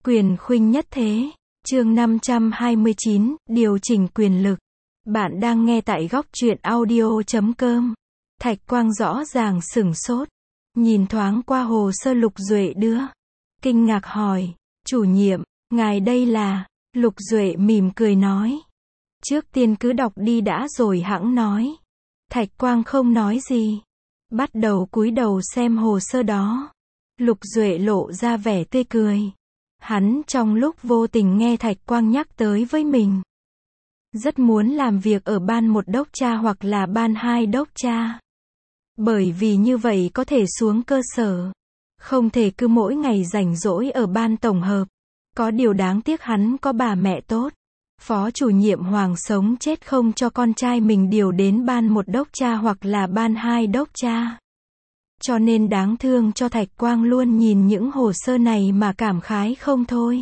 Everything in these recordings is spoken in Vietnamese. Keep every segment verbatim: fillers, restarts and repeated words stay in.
Quyền khuynh nhất thế. Chương năm trăm hai mươi chín, điều chỉnh quyền lực. Bạn đang nghe tại góc truyện audio chấm com. Thạch Quang rõ ràng sửng sốt, nhìn thoáng qua hồ sơ Lục Duệ đưa, kinh ngạc hỏi, chủ nhiệm, ngài đây là? Lục Duệ mỉm cười nói, trước tiên cứ đọc đi đã rồi hẵng nói. Thạch Quang không nói gì, bắt đầu cúi đầu xem hồ sơ đó. Lục Duệ lộ ra vẻ tươi cười. Hắn trong lúc vô tình nghe Thạch Quang nhắc tới với mình, rất muốn làm việc ở ban một đốc tra hoặc là ban hai đốc tra. Bởi vì như vậy có thể xuống cơ sở, không thể cứ mỗi ngày rảnh rỗi ở ban tổng hợp. Có điều đáng tiếc hắn có bà mẹ tốt. Phó chủ nhiệm Hoàng sống chết không cho con trai mình điều đến ban một đốc tra hoặc là ban hai đốc tra. Cho nên đáng thương cho Thạch Quang luôn nhìn những hồ sơ này mà cảm khái không thôi.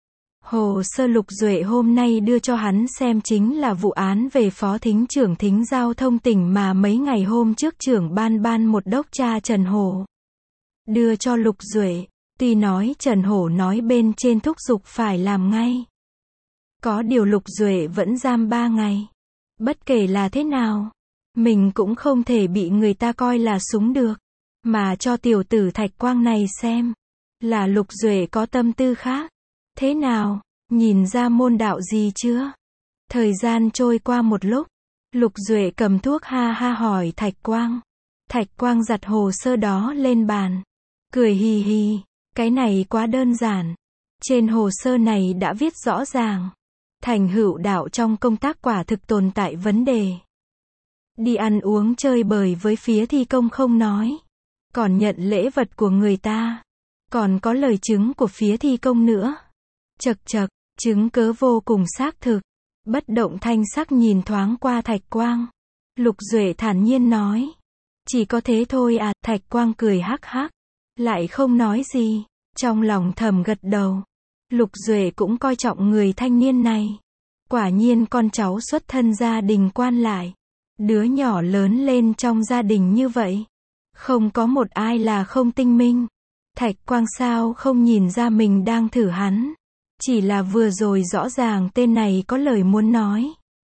Hồ sơ Lục Duệ hôm nay đưa cho hắn xem chính là vụ án về phó thính trưởng thính giao thông tỉnh mà mấy ngày hôm trước trưởng ban ban một đốc tra Trần Hổ đưa cho Lục Duệ. Tuy nói Trần Hổ nói bên trên thúc giục phải làm ngay, có điều Lục Duệ vẫn giam ba ngày. Bất kể là thế nào, mình cũng không thể bị người ta coi là súng được. Mà cho tiểu tử Thạch Quang này xem, là Lục Duệ có tâm tư khác. Thế nào, nhìn ra môn đạo gì chưa? Thời gian trôi qua một lúc, Lục Duệ cầm thuốc ha ha hỏi Thạch Quang. Thạch Quang giặt hồ sơ đó lên bàn, cười hì hì, cái này quá đơn giản. Trên hồ sơ này đã viết rõ ràng, thành hữu đạo trong công tác quả thực tồn tại vấn đề. Đi ăn uống chơi bời với phía thi công không nói, còn nhận lễ vật của người ta, còn có lời chứng của phía thi công nữa. Chật chật, chứng cớ vô cùng xác thực. Bất động thanh sắc nhìn thoáng qua Thạch Quang, Lục Duệ thản nhiên nói, chỉ có thế thôi à? Thạch Quang cười hắc hắc, lại không nói gì, trong lòng thầm gật đầu. Lục Duệ cũng coi trọng người thanh niên này. Quả nhiên con cháu xuất thân gia đình quan lại, đứa nhỏ lớn lên trong gia đình như vậy, không có một ai là không tinh minh. Thạch Quang sao không nhìn ra mình đang thử hắn. Chỉ là vừa rồi rõ ràng tên này có lời muốn nói,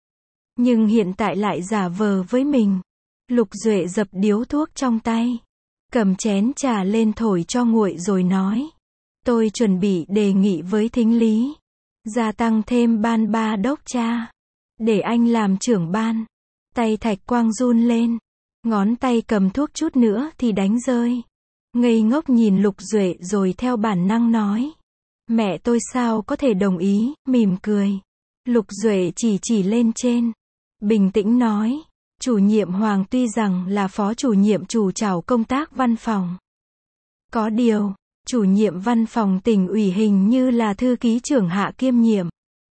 nhưng hiện tại lại giả vờ với mình. Lục Duệ dập điếu thuốc trong tay, cầm chén trà lên thổi cho nguội rồi nói, tôi chuẩn bị đề nghị với thính lý, gia tăng thêm ban ba đốc tra, để anh làm trưởng ban. Tay Thạch Quang run lên, ngón tay cầm thuốc chút nữa thì đánh rơi. Ngây ngốc nhìn Lục Duệ rồi theo bản năng nói, mẹ tôi sao có thể đồng ý, mỉm cười. Lục Duệ chỉ chỉ lên trên, bình tĩnh nói, chủ nhiệm Hoàng tuy rằng là phó chủ nhiệm chủ trảo công tác văn phòng, có điều, chủ nhiệm văn phòng tỉnh ủy hình như là thư ký trưởng hạ kiêm nhiệm.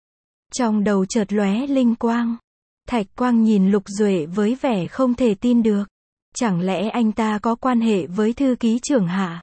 Trong đầu chợt lóe linh quang. Thạch Quang nhìn Lục Duệ với vẻ không thể tin được. Chẳng lẽ anh ta có quan hệ với thư ký trưởng hạ?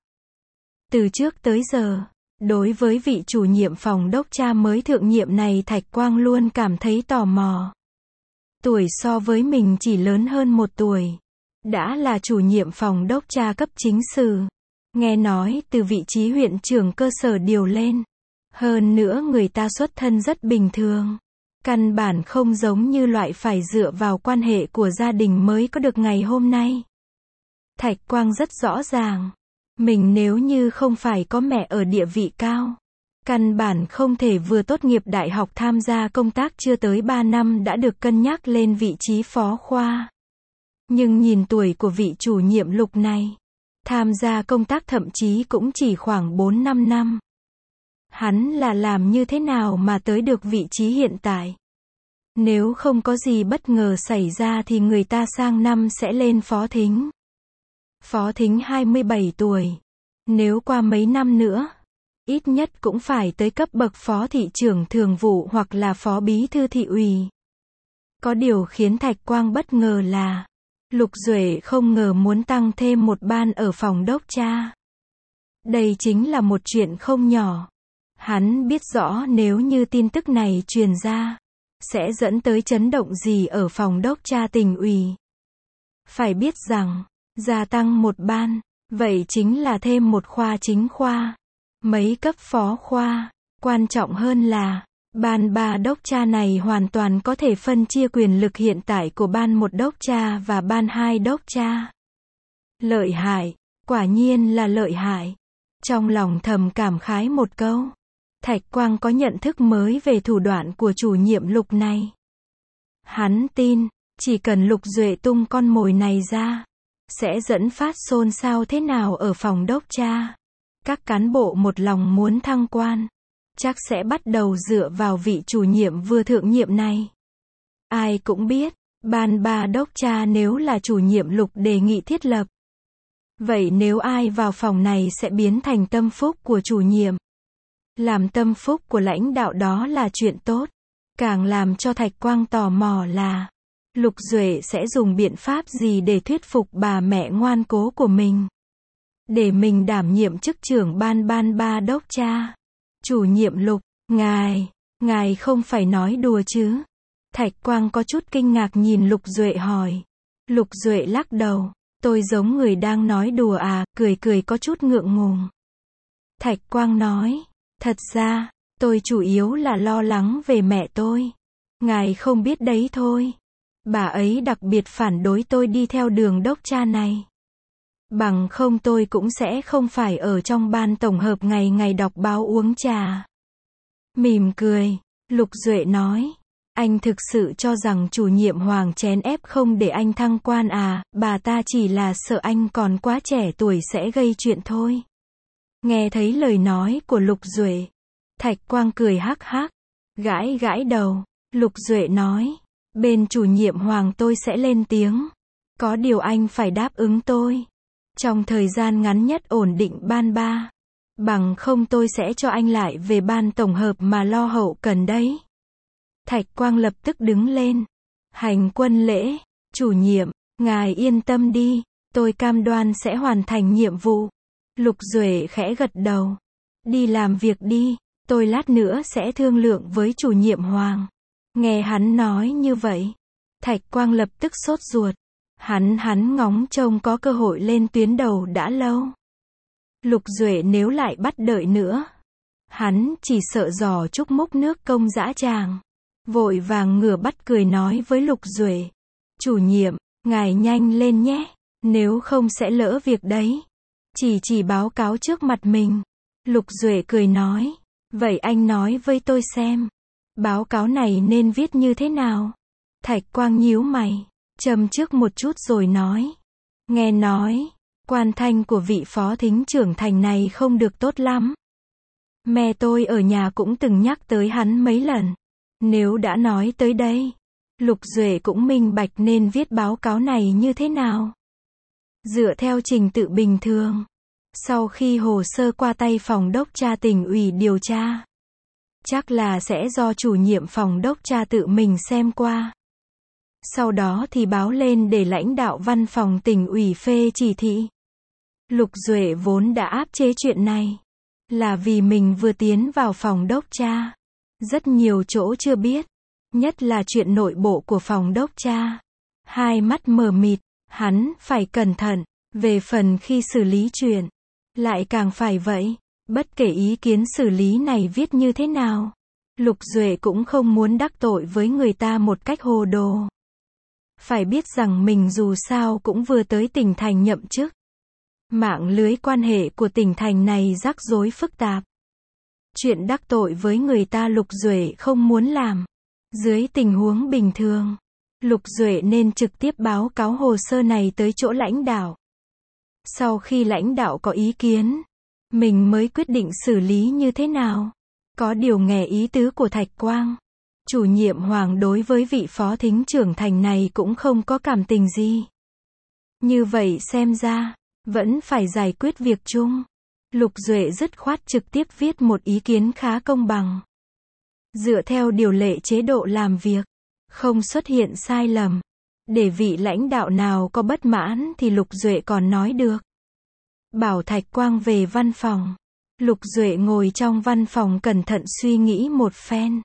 Từ trước tới giờ, đối với vị chủ nhiệm phòng đốc tra mới thượng nhiệm này Thạch Quang luôn cảm thấy tò mò. Tuổi so với mình chỉ lớn hơn một tuổi, đã là chủ nhiệm phòng đốc tra cấp chính sử. Nghe nói từ vị trí huyện trưởng cơ sở điều lên. Hơn nữa người ta xuất thân rất bình thường. Căn bản không giống như loại phải dựa vào quan hệ của gia đình mới có được ngày hôm nay. Thạch Quang rất rõ ràng, mình nếu như không phải có mẹ ở địa vị cao, căn bản không thể vừa tốt nghiệp đại học tham gia công tác chưa tới ba năm đã được cân nhắc lên vị trí phó khoa. Nhưng nhìn tuổi của vị chủ nhiệm Lục này, tham gia công tác thậm chí cũng chỉ khoảng bốn năm năm. Hắn là làm như thế nào mà tới được vị trí hiện tại? Nếu không có gì bất ngờ xảy ra thì người ta sang năm sẽ lên phó thính. Phó thính hai mươi bảy tuổi. Nếu qua mấy năm nữa, ít nhất cũng phải tới cấp bậc phó thị trưởng thường vụ hoặc là phó bí thư thị ủy. Có điều khiến Thạch Quang bất ngờ là, Lục Duệ không ngờ muốn tăng thêm một ban ở phòng đốc tra. Đây chính là một chuyện không nhỏ. Hắn biết rõ nếu như tin tức này truyền ra, sẽ dẫn tới chấn động gì ở phòng đốc tra tỉnh ủy. Phải biết rằng, gia tăng một ban, vậy chính là thêm một khoa chính khoa, mấy cấp phó khoa, Quan trọng hơn là, ban ba đốc cha này hoàn toàn có thể phân chia quyền lực hiện tại của ban một đốc cha và ban hai đốc cha. Lợi hại, quả nhiên là lợi hại. Trong lòng thầm cảm khái một câu. Thạch Quang có nhận thức mới về thủ đoạn của chủ nhiệm Lục này. Hắn tin, chỉ cần Lục Duệ tung con mồi này ra, sẽ dẫn phát xôn xao thế nào ở phòng đốc cha. Các cán bộ một lòng muốn thăng quan, chắc sẽ bắt đầu dựa vào vị chủ nhiệm vừa thượng nhiệm này. Ai cũng biết, ban ba đốc cha nếu là chủ nhiệm Lục đề nghị thiết lập. Vậy nếu ai vào phòng này sẽ biến thành tâm phúc của chủ nhiệm. Làm tâm phúc của lãnh đạo đó là chuyện tốt. Càng làm cho Thạch Quang tò mò là, Lục Duệ sẽ dùng biện pháp gì để thuyết phục bà mẹ ngoan cố của mình. Để mình đảm nhiệm chức trưởng ban ban ba đốc cha. Chủ nhiệm Lục, ngài, ngài không phải nói đùa chứ? Thạch Quang có chút kinh ngạc nhìn Lục Duệ hỏi. Lục Duệ lắc đầu, tôi giống người đang nói đùa à, cười cười có chút ngượng ngùng. Thạch Quang nói, thật ra, tôi chủ yếu là lo lắng về mẹ tôi. Ngài không biết đấy thôi. Bà ấy đặc biệt phản đối tôi đi theo đường đốc cha này. Bằng không tôi cũng sẽ không phải ở trong ban tổng hợp ngày ngày đọc báo uống trà. Mỉm cười, Lục Duệ nói, anh thực sự cho rằng chủ nhiệm Hoàng chèn ép không để anh thăng quan à, bà ta chỉ là sợ anh còn quá trẻ tuổi sẽ gây chuyện thôi. Nghe thấy lời nói của Lục Duệ, Thạch Quang cười hắc hắc, gãi gãi đầu. Lục Duệ nói, bên chủ nhiệm Hoàng tôi sẽ lên tiếng. Có điều anh phải đáp ứng tôi. Trong thời gian ngắn nhất ổn định ban ba. Bằng không tôi sẽ cho anh lại về ban tổng hợp mà lo hậu cần đấy. Thạch Quang lập tức đứng lên. Hành quân lễ, chủ nhiệm, ngài yên tâm đi, tôi cam đoan sẽ hoàn thành nhiệm vụ. Lục Duệ khẽ gật đầu. Đi làm việc đi, tôi lát nữa sẽ thương lượng với chủ nhiệm Hoàng. Nghe hắn nói như vậy, Thạch Quang lập tức sốt ruột. Hắn hắn ngóng trông có cơ hội lên tuyến đầu đã lâu. Lục Duệ nếu lại bắt đợi nữa, hắn chỉ sợ giò chúc múc nước công dã tràng. Vội vàng ngửa bắt cười nói với Lục Duệ, chủ nhiệm, ngài nhanh lên nhé, nếu không sẽ lỡ việc đấy. Chỉ chỉ báo cáo trước mặt mình. Lục Duệ cười nói, vậy anh nói với tôi xem, báo cáo này nên viết như thế nào? Thạch Quang nhíu mày, châm trước một chút rồi nói, nghe nói, quan thanh của vị phó thính trưởng thành này không được tốt lắm. Mẹ tôi ở nhà cũng từng nhắc tới hắn mấy lần. Nếu đã nói tới đây, Lục Duệ cũng minh bạch nên viết báo cáo này như thế nào. Dựa theo trình tự bình thường, sau khi hồ sơ qua tay phòng đốc cha tỉnh ủy điều tra, chắc là sẽ do chủ nhiệm phòng đốc cha tự mình xem qua. Sau đó thì báo lên để lãnh đạo văn phòng tỉnh ủy phê chỉ thị. Lục Duệ vốn đã áp chế chuyện này, là vì mình vừa tiến vào phòng đốc cha. Rất nhiều chỗ chưa biết, nhất là chuyện nội bộ của phòng đốc cha. Hai mắt mờ mịt, hắn phải cẩn thận, về phần khi xử lý chuyện, lại càng phải vậy. Bất kể ý kiến xử lý này viết như thế nào, Lục Duệ cũng không muốn đắc tội với người ta một cách hồ đồ. Phải biết rằng mình dù sao cũng vừa tới tỉnh thành nhậm chức. Mạng lưới quan hệ của tỉnh thành này rắc rối phức tạp. Chuyện đắc tội với người ta Lục Duệ không muốn làm. Dưới tình huống bình thường, Lục Duệ nên trực tiếp báo cáo hồ sơ này tới chỗ lãnh đạo. Sau khi lãnh đạo có ý kiến, mình mới quyết định xử lý như thế nào. Có điều nghe ý tứ của Thạch Quang, chủ nhiệm Hoàng đối với vị phó thính trưởng thành này cũng không có cảm tình gì. Như vậy xem ra, vẫn phải giải quyết việc chung. Lục Duệ dứt khoát trực tiếp viết một ý kiến khá công bằng. Dựa theo điều lệ chế độ làm việc, không xuất hiện sai lầm. Để vị lãnh đạo nào có bất mãn thì Lục Duệ còn nói được. Bảo Thạch Quang về văn phòng. Lục Duệ ngồi trong văn phòng cẩn thận suy nghĩ một phen.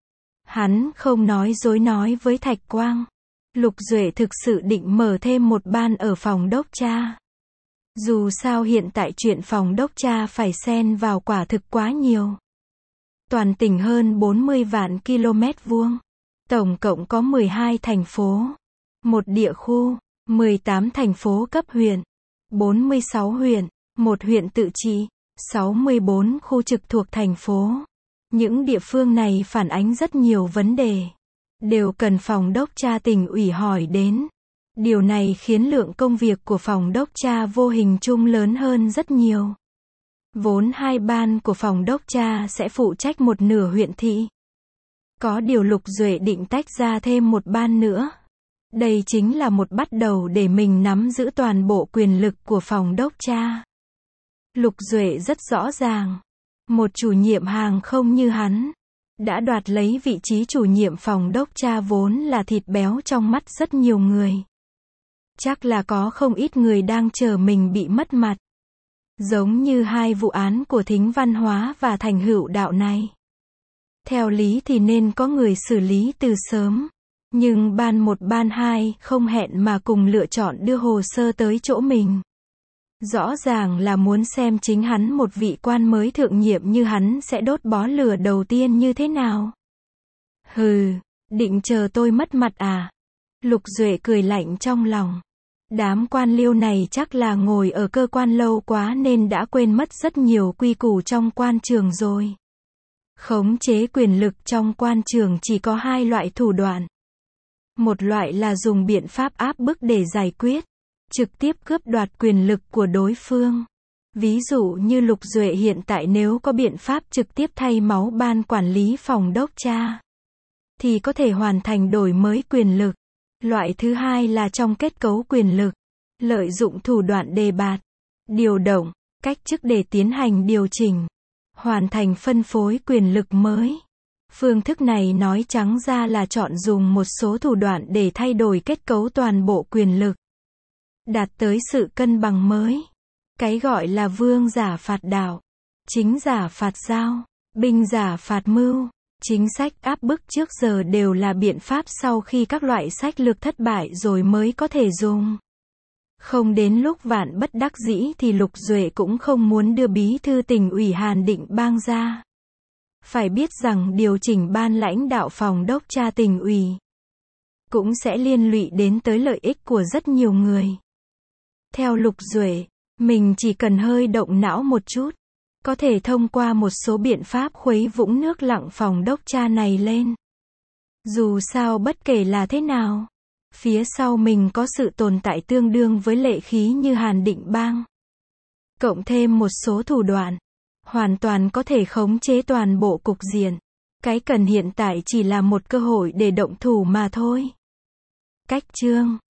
Hắn không nói dối nói với Thạch Quang. Lục Duệ thực sự định mở thêm một ban ở phòng đốc cha. Dù sao hiện tại chuyện phòng đốc cha phải xen vào quả thực quá nhiều. toàn tỉnh hơn bốn mươi vạn ki lô mét vuông. Tổng cộng có mười hai thành phố, một địa khu, mười tám thành phố cấp huyện, bốn mươi sáu huyện, một huyện tự trị, sáu mươi bốn khu trực thuộc thành phố. Những địa phương này phản ánh rất nhiều vấn đề, đều cần phòng đốc tra tỉnh ủy hỏi đến. Điều này khiến lượng công việc của phòng đốc tra vô hình chung lớn hơn rất nhiều. Vốn hai ban của phòng đốc tra sẽ phụ trách một nửa huyện thị. Có điều Lục Duệ định tách ra thêm một ban nữa. Đây chính là một bắt đầu để mình nắm giữ toàn bộ quyền lực của phòng đốc tra. Lục Duệ rất rõ ràng, một chủ nhiệm hàng không như hắn, đã đoạt lấy vị trí chủ nhiệm phòng đốc tra vốn là thịt béo trong mắt rất nhiều người. Chắc là có không ít người đang chờ mình bị mất mặt. Giống như hai vụ án của Thính Văn Hóa và Thành Hữu Đạo này. Theo lý thì nên có người xử lý từ sớm. Nhưng ban một ban hai không hẹn mà cùng lựa chọn đưa hồ sơ tới chỗ mình. Rõ ràng là muốn xem chính hắn một vị quan mới thượng nhiệm như hắn sẽ đốt bó lửa đầu tiên như thế nào. Hừ, định chờ tôi mất mặt à? Lục Duệ cười lạnh trong lòng. Đám quan liêu này chắc là ngồi ở cơ quan lâu quá nên đã quên mất rất nhiều quy củ trong quan trường rồi. Khống chế quyền lực trong quan trường chỉ có hai loại thủ đoạn. Một loại là dùng biện pháp áp bức để giải quyết, trực tiếp cướp đoạt quyền lực của đối phương. Ví dụ như Lục Duệ hiện tại nếu có biện pháp trực tiếp thay máu ban quản lý phòng đốc tra, thì có thể hoàn thành đổi mới quyền lực. Loại thứ hai là trong kết cấu quyền lực, lợi dụng thủ đoạn đề bạt, điều động, cách chức để tiến hành điều chỉnh, hoàn thành phân phối quyền lực mới. Phương thức này nói trắng ra là chọn dùng một số thủ đoạn để thay đổi kết cấu toàn bộ quyền lực, đạt tới sự cân bằng mới. Cái gọi là vương giả phạt đạo, chính giả phạt giao, binh giả phạt mưu. Chính sách áp bức trước giờ đều là biện pháp sau khi các loại sách lược thất bại rồi mới có thể dùng. Không đến lúc vạn bất đắc dĩ thì Lục Duệ cũng không muốn đưa bí thư tỉnh ủy Hàn Định Bang ra. Phải biết rằng điều chỉnh ban lãnh đạo phòng đốc tra tỉnh ủy cũng sẽ liên lụy đến tới lợi ích của rất nhiều người. Theo Lục Duệ, mình chỉ cần hơi động não một chút, có thể thông qua một số biện pháp khuấy vũng nước lặng phòng đốc tra này lên. Dù sao bất kể là thế nào, phía sau mình có sự tồn tại tương đương với lệ khí như Hàn Định Bang. Cộng thêm một số thủ đoạn, hoàn toàn có thể khống chế toàn bộ cục diện. Cái cần hiện tại chỉ là một cơ hội để động thủ mà thôi. Cách chương